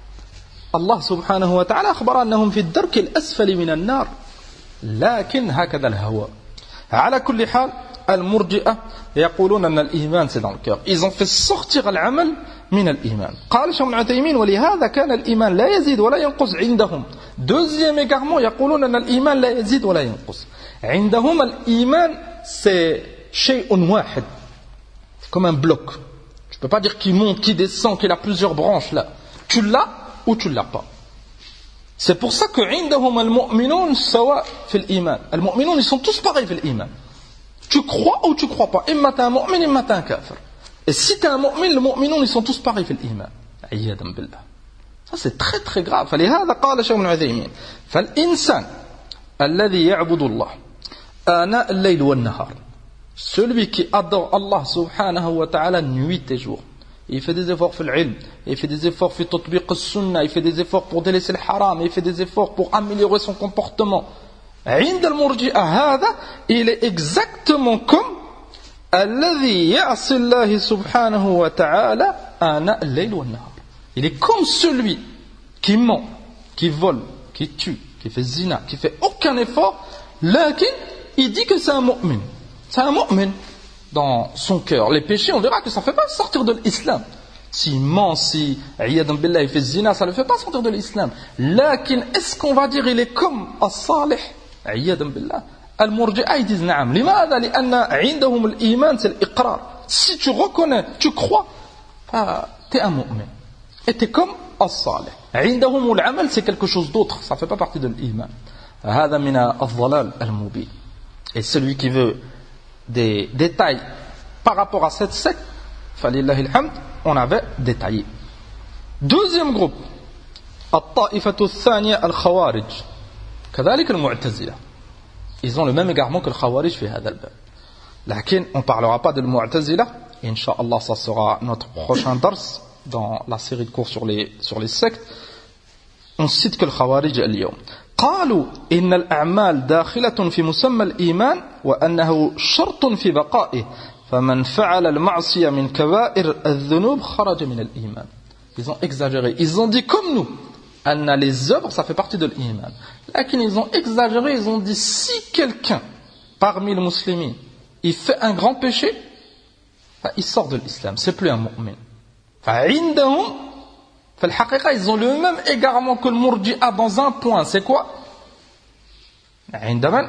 الله سبحانه وتعالى أخبر أنهم في الدرك الأسفل من النار. لكن هكذا الهوى. على كل حال المرجئة يقولون أن الإيمان c'est dans le cœur. Ils ont fait sortir العمل من الإيمان. قال شيخ ابن عثيمين ولهذا كان الإيمان لا يزيد ولا ينقص عندهم. Deuxième égarement يقولون أن الإيمان لا يزيد ولا ينقص. عندهم الإيمان c'est شيء واحد. Comme un bloc. Tu ne peux pas dire qu'il monte, qu'il descend, qu'il a plusieurs branches là. Tu l'as ou tu ne l'as pas. C'est pour ça que عندهم المؤمنون سواء في الإيمان. المؤمنون ils sont tous pareils في الإيمان. Tu crois ou tu crois pas. إما t'es un mu'min, إما t'es un kafir. Et si t'es un mu'min, les mu'minun ils sont tous pareils في الإيمان. عياذا بالله. Ça c'est très très grave. فلهذا قال شيخ ابن عثيمين فالإنسان الذي يعبد الله آناء الليل والنهار. Celui qui adore Allah subhanahu wa ta'ala nuit et jour. Il fait des efforts في العلم, il fait des efforts في تطبيق السنة, il fait des efforts pour délaisser le haram, il fait des efforts pour améliorer son comportement. عند المرجئة هذا, il est exactement comme الذي يعصي الله سبحانه وتعالى آناء الليل والنهار. Il est comme celui qui ment, qui vole, qui tue, qui fait zina, qui fait aucun effort, lakin il dit que c'est un mu'min. C'est un mu'min dans son cœur. Les péchés, on verra que ça ne fait pas sortir de l'islam. S'il ment, si عياذا بالله, il fait zina, ça ne le fait pas sortir de l'islam. Lakin, est-ce qu'on va dire il est comme as-salih? عياذا بالله. Al-Murji'a, ils disent نعم. لماذا؟ لأن عندهم الإيمان c'est الإقرار. Si tu reconnais, tu crois, tu es un mu'min. Et tu es comme as-salih. عندهم العمل c'est quelque chose d'autre. Ça ne fait pas partie de l'iman. هذا من الضلال المبين. Et celui qui veut des détails par rapport à cette secte, فلله الحمد, on avait détaillé. Deuxième groupe, الطائفة الثانية الخوارج. كذلك المعتزلة. Ils ont le même égarement que le Khawarij في هذا الباب. لكن on ne parlera pas de l'Mu'tazila. Inch'Allah, ça sera notre prochain dars dans la série de cours sur les, sur les sectes. On cite que le Khawarij اليوم. قالوا إن الأعمال داخلة في مسمى الإيمان وأنه شرط في بقائه فمن فعل المعصية من كبائر الذنوب خرج من الإيمان. Ils ont exagéré. Ils ont dit comme nous. أن les œuvres, ça fait partie de l'iman. Là, ils ont exagéré, ils ont dit si quelqu'un parmi les musulmans il fait un grand péché, il sort de l'islam, c'est plus un mu'min. فعندهم في الحقيقة ils ont le même égarement que le Murji'a dans un point, c'est quoi? عند من؟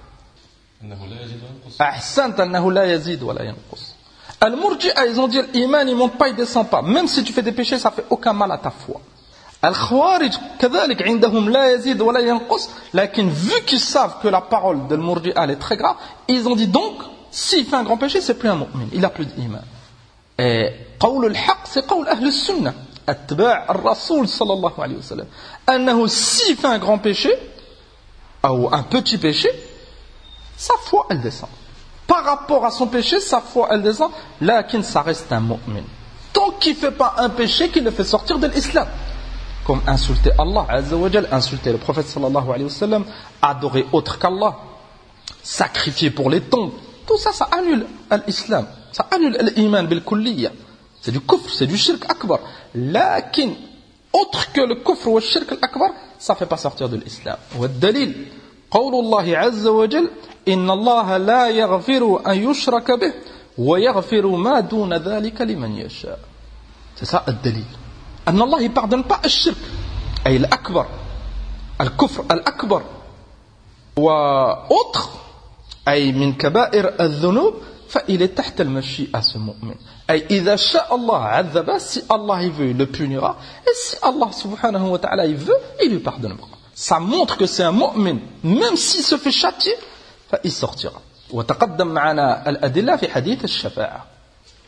أحسنت أنه لا يزيد ولا ينقص. المرجئة ils ont dit l'iman il monte pas, il descend pas. Même si tu fais des péchés, ça fait aucun mal à ta foi. الخوارج كذلك عندهم لا يزيد ولا ينقص. لكن vu qu'ils savent que la parole de l'Murji'a est très grave, ils ont dit donc s'il fait un grand péché, c'est plus un mu'min, il a plus d'iman. Et قول الحق c'est قول أهل السنة أتباع الرسول صلى الله عليه وسلم أنه s'il fait un grand péché ou un petit péché, sa foi elle descend. Par rapport à son péché, sa foi elle descend, lakin ça reste un mu'min. Tant qu'il ne fait pas un péché qui le fait sortir de l'islam. Comme insulter Allah Azza wa Jal, insulter le prophète sallallahu alayhi wa sallam, adorer autre qu'Allah, sacrifier pour les tombes, tout ça, ça annule l'islam, ça annule l'iman bil kulliya. C'est du kufr, c'est du shirk akbar. Lakin, autre que le kufr ou le shirk akbar, ça ne fait pas sortir de l'islam. Wa dalil, قول الله عز وجل إن الله لا يغفر أن يشرك به ويغفر ما دون ذلك لمن يشاء. C'est ça le dalil. أن الله ne pardonne pas الشرك أي الأكبر الكفر الأكبر وأوتر أي من كبائر الذنوب فإل est تحت المشيئة ce mu'min. أي إذا شاء الله عذبه, si Allah il veut il le punira, et si Allah subhanahu wa ta'ala il veut il lui pardonnera. Ça montre que c'est un mu'min, même s'il se fait châtier, il sortira. وتقدم معنا الأدلة في حديث الشفاعة.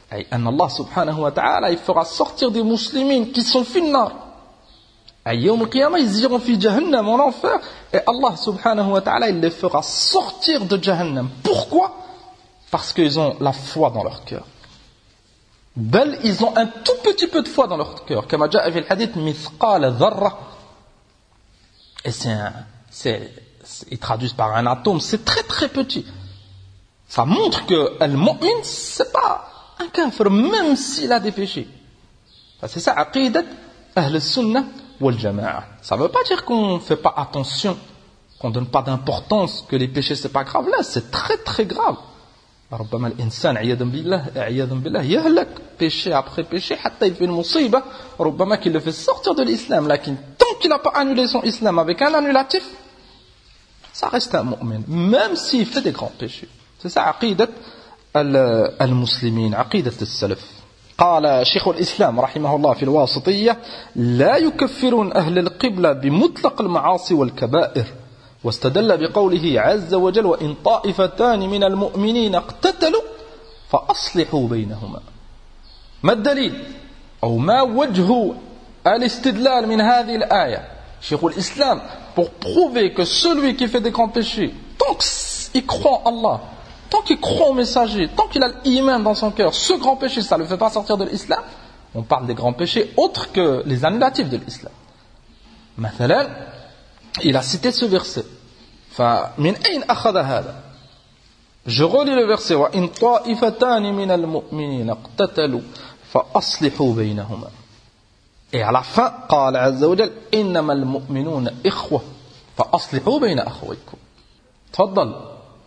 أي أن الله سبحانه وتعالى il fera sortir des musulmans qui sont في النار. أي يوم القيامة ils iront في جهنم en enfer et Allah subhanahu wa ta'ala il les fera sortir de Jahannam. Pourquoi? Parce qu'ils ont la foi dans leur cœur. بل ils ont un tout petit peu de foi dans leur cœur. كما جاء في الحديث مثقال ذرة. Et c'est un, c'est, c'est, ils traduisent par un atome, c'est très très petit. Ça montre que al-mu'min, c'est pas un kafir, même s'il a des péchés. C'est ça, aqidat ahl sunnah wal jama'a. Ça veut pas dire qu'on fait pas attention, qu'on donne pas d'importance, que les péchés c'est pas grave. Là, c'est très très grave. ربما الإنسان عياذا بالله عياذا بالله يهلك péché après péché حتى il fait une مصيبة ربما qu'il le fait sortir de l'islam. لكن tant qu'il n'a pas annulé son islam avec un annulatif, ça reste un mu'min, même s'il fait des grands péchés. C'est ça عقيدة المسلمين, عقيدة السلف. قال شيخ الإسلام رحمه الله في الواسطية لا يكفرون أهل القبلة بمطلق المعاصي والكبائر. واستدل بقوله عز وجل وإن طائفتان من المؤمنين اقتتلوا فأصلحوا بينهما. ما الدليل أو ما وجه الاستدلال من هذه الآية؟ شيخ الإسلام pour prouver que celui qui fait des grands péchés, tant qu'il croit en Allah, tant qu'il croit au messager, tant qu'il a l'iman dans son cœur, ce grand péché ça ne le fait pas sortir de l'islam. On parle des grands péchés autres que les annulatifs de l'islam. مثلا il a cité ce verset. فمن أين أخذ هذا؟ Je relis le verset وإن طائفتان من المؤمنين اقتتلوا فأصلحوا بينهما. Et à la fin قال عز وجل إنما المؤمنون إخوة فأصلحوا بين أخويكم. تفضل.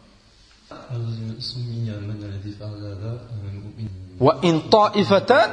وإن طائفتان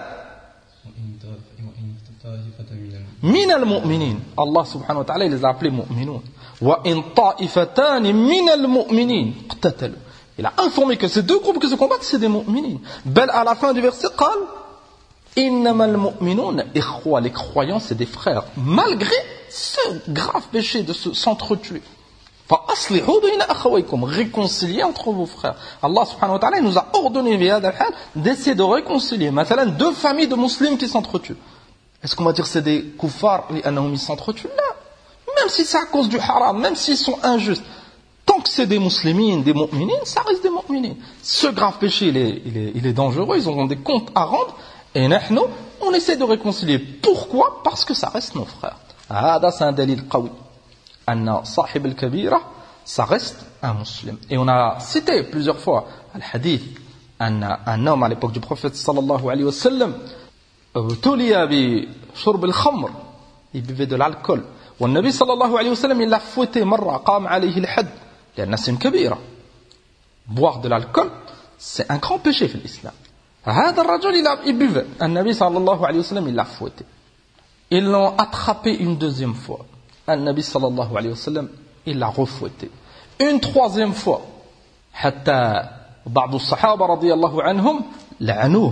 من المؤمنين. Allah subhanahu wa ta'ala il les a appelés mu'minun. وإن طائفتان من المؤمنين اقتتلوا. Il a informé que ces deux groupes qui se combattent c'est des mu'minines. بل à la fin du verset قال إنما المؤمنون إخوة. Les croyants c'est des frères malgré ce grave péché de se, s'entretuer. فأصلحوا بين أخويكم. Réconcilier entre vos frères. Allah subhanahu wa ta'ala nous a ordonné بهذا الحال d'essayer de réconcilier مثلا deux familles de musulmans qui s'entretuent. Est-ce qu'on va dire que c'est des kuffars لأنهم ils s'entretuent? Là. Même si c'est à cause du haram, même s'ils sont injustes, tant que c'est des musulmans, des mu'minines, ça reste des mu'minines. Ce grave péché, il est, il est, il est dangereux, ils auront des comptes à rendre, et nous, on essaie de réconcilier. Pourquoi? Parce que ça reste nos frères. هذا c'est un dalil qawi. أن صاحب الكبيرة, ça reste un musulman. Et on a cité plusieurs fois le hadith, un, un homme à l'époque du prophète sallallahu alayhi wa sallam, ابتلي بشرب الخمر, il buvait de l'alcool. والنبي صلى الله عليه وسلم il l'a fouetté مرة قام عليه الحد لأن c'est une كبيرة. Boire de l'alcool c'est un grand péché في الإسلام. هذا الرجل il, a, il buvait. النبي صلى الله عليه وسلم il l'a fouetté. Ils l'ont attrapé une deuxième fois. النبي صلى الله عليه وسلم il l'a refouetté. Une troisième fois. حتى بعض الصحابة رضي الله عنهم لعنوه.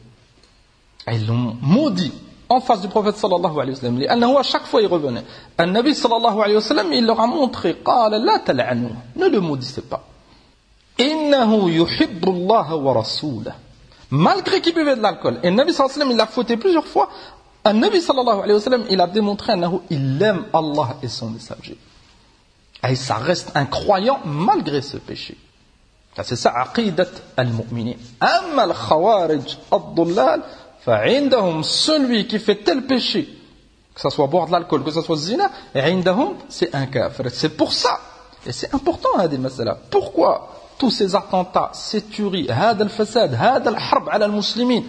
Ils l'ont maudit en face du prophète sallallahu alayhi wa sallam. لأنه à chaque fois il revenait. Le Nabi sallallahu alayhi wa sallam il leur a montré قال لا تلعنوه. Ne le maudissez pas. إنه يحب الله ورسوله. Malgré qu'il buvait de l'alcool. Et le Nabi sallallahu alayhi wa sallam il l'a fouetté plusieurs fois. Le Nabi sallallahu alayhi wa sallam il a démontré أنه il aime Allah et son messager. Et ça reste un croyant malgré ce péché. C'est ça عقيدة المؤمنين. أما الخوارج الضلال فعندهم celui qui fait tel péché, que ce soit boire de l'alcool, que ce soit zina, عندهم c'est un kafir. C'est pour ça, et c'est important هذه المسألة. Pourquoi tous ces attentats, ces tueries, هذا الفساد, هذا الحرب على المسلمين?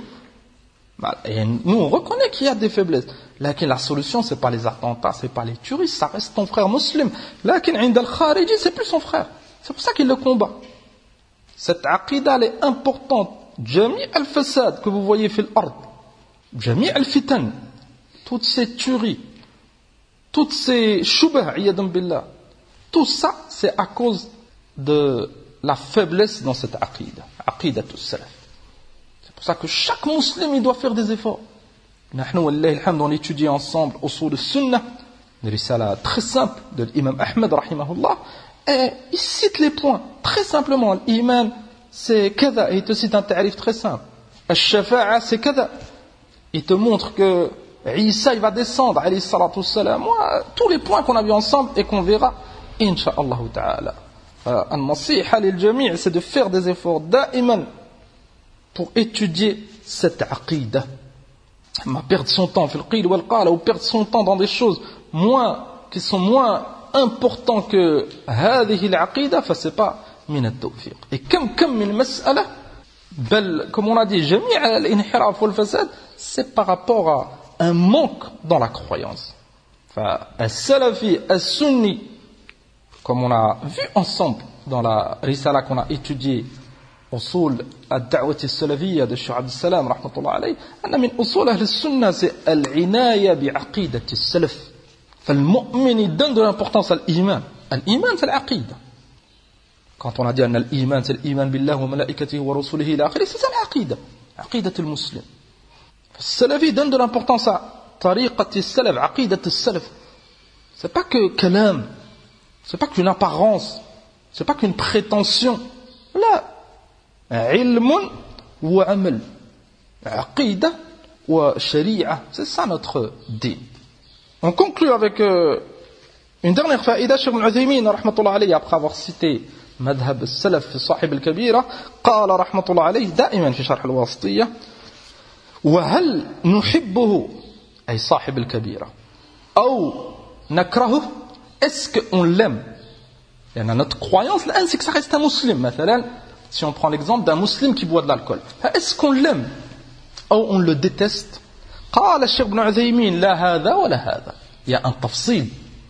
Et nous on reconnaît qu'il y a des faiblesses. لكن la solution c'est pas les attentats, c'est pas les tueries, ça reste ton frère musulman. لكن عند الخارجي c'est plus son frère. C'est pour ça qu'il le combat. Cette aqida elle est importante. جميع الفساد que vous voyez في الأرض, جميع الفتن, toutes ces tueries, toutes ces shubah, عياذا بالله, tout ça c'est à cause de la faiblesse dans cette aqida, aqida al-salaf. C'est pour ça que chaque musulman il doit faire des efforts. نحن والله الحمد on étudie ensemble usul al-sunnah, une risala très simple de l'imam Ahmed rahimahullah, et il cite les points très simplement. L'iman c'est كذا, et il te cite un tarif très simple. Al-Shafa'a, c'est kada. Il te montre que Isa, il va descendre, alayhi salatu wassalam. Moi, tous les points qu'on a vus ensemble et qu'on verra, incha'Allah ta'ala. Al-Nasiha lil-Jami', c'est de faire des efforts da'iman pour étudier cette aqidah. Ma perdre son temps, fil qil wal qala, ou perdre son temps dans des choses moins, qui sont moins importantes que هذه العقيدة, fa c'est pas min at-tawfiq. Et comme comme min mas'ala, bel, comme on a dit, jami' al-inhiraf wal fasad, c'est par rapport à un manque dans la croyance. Enfin, al-salafi, al-sunni, comme on a vu ensemble dans la risala qu'on a étudiée, أصول الدعوة السلفية de Cheikh Abdel Salam رحمة الله عليه, أن من أصول أهل السنة c'est العناية بعقيدة السلف. فالمؤمن il donne de l'importance à l'iman. الإيمان c'est العقيدة. Quand on a dit أن الإيمان c'est الإيمان بالله وملائكته ورسله إلى آخره, c'est ça العقيدة, عقيدة المسلم. السلفي donne de l'importance à طريقة السلف, عقيدة السلف. C'est pas que كلام, c'est pas qu'une apparence, c'est pas qu'une prétention. Là, علم وعمل, عقيدة وشريعة, c'est ça notre dîn. On conclut avec euh, une dernière faïda. Cheikh Ibn Uthaymin rahmatullah alayhi, après avoir cité مذهب السلف في صاحب الكبيرة, قال رحمة الله عليه دائما في شرح الواسطية: وهل نحبه أي صاحب الكبيرة أو نكرهه, est-ce qu'on l'aime? Il y a notre croyance là, c'est que ça reste un musulman. مثلا, si on prend l'exemple d'un musulman qui boit de l'alcool, est-ce qu'on l'aime ou on le déteste? قال الشيخ ابن عثيمين: لا هذا ولا هذا. Il y a un tafsil.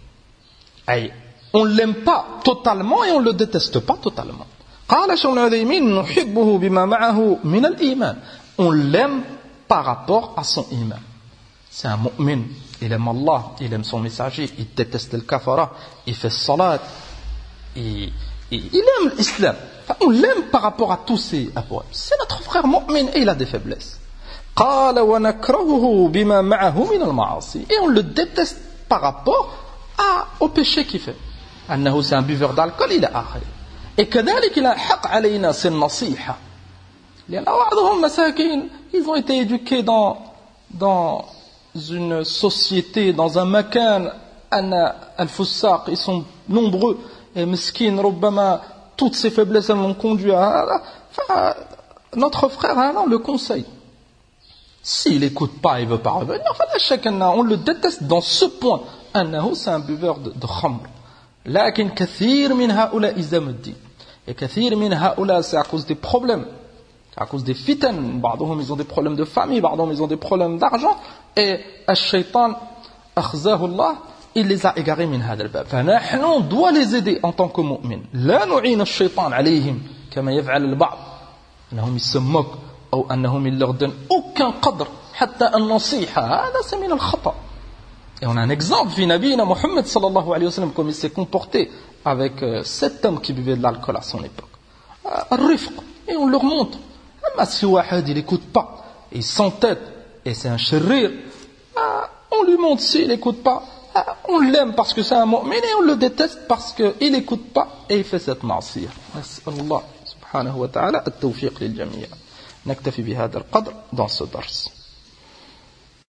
أي on l'aime pas totalement et on le déteste pas totalement. قال الشيخ ابن عثيمين: نحبه بما معه من الإيمان. On l'aime par rapport à son iman. C'est un mu'min, il aime Allah, il aime son messager, il déteste le kafara, il fait salat, il, il, il aime l'islam. Enfin, on l'aime par rapport à tous ces apôtres. C'est notre frère mu'min et il a des faiblesses. قال ونكرهه بما معه من المعاصي. Et on le déteste par rapport à, au péché qu'il fait. أنه c'est un buveur d'alcool, il est آخر. Et كذلك il a حق علينا, c'est une nasiha. لأن بعضهم مساكين, ils ont été éduqués dans, dans une société, dans un makan, أن الفساق, ils sont nombreux, et مسكين ربما toutes ces faiblesses l'ont conduit à... Enfin, notre frère, hein, on le conseille. S'il n'écoute pas, il ne veut pas revenir, enfin, chacun, on le déteste dans ce point. أنه c'est un buveur de, de khamr. لكن كثير من هؤلاء إزام الدين. Et كثير من هؤلاء, c'est à cause des problèmes. C'est à cause des fitan. بعضهم ils ont des problèmes de famille, بعضهم ils ont des problèmes d'argent. Et الشيطان أخزاه الله, il les a égarés من هذا الباب. فنحن on doit les aider en tant que mu'min. لا نعين الشيطان عليهم كما يفعل البعض. أنهم ils se moquent أو أنهم ils leur donnent aucun قدر حتى النصيحة. هذا c'est من الخطأ. Et on a un exemple, fi nabina Muhammad sallallahu alayhi wa sallam, comme il s'est comporté avec euh, sept hommes qui buvaient de l'alcool à son époque. Al-Rifq. Et on leur montre. Mais si Wahad, il n'écoute pas, il s'entête, et c'est un shirrir, on lui montre s'il n'écoute pas, on l'aime parce que c'est un mu'min, et on le déteste parce qu'il n'écoute pas, et il fait cette ma'siyah. Nas'allah subhanahu wa ta'ala at-tawfiq lil jami'a. نكتفي بهذا القدر dans ce dars.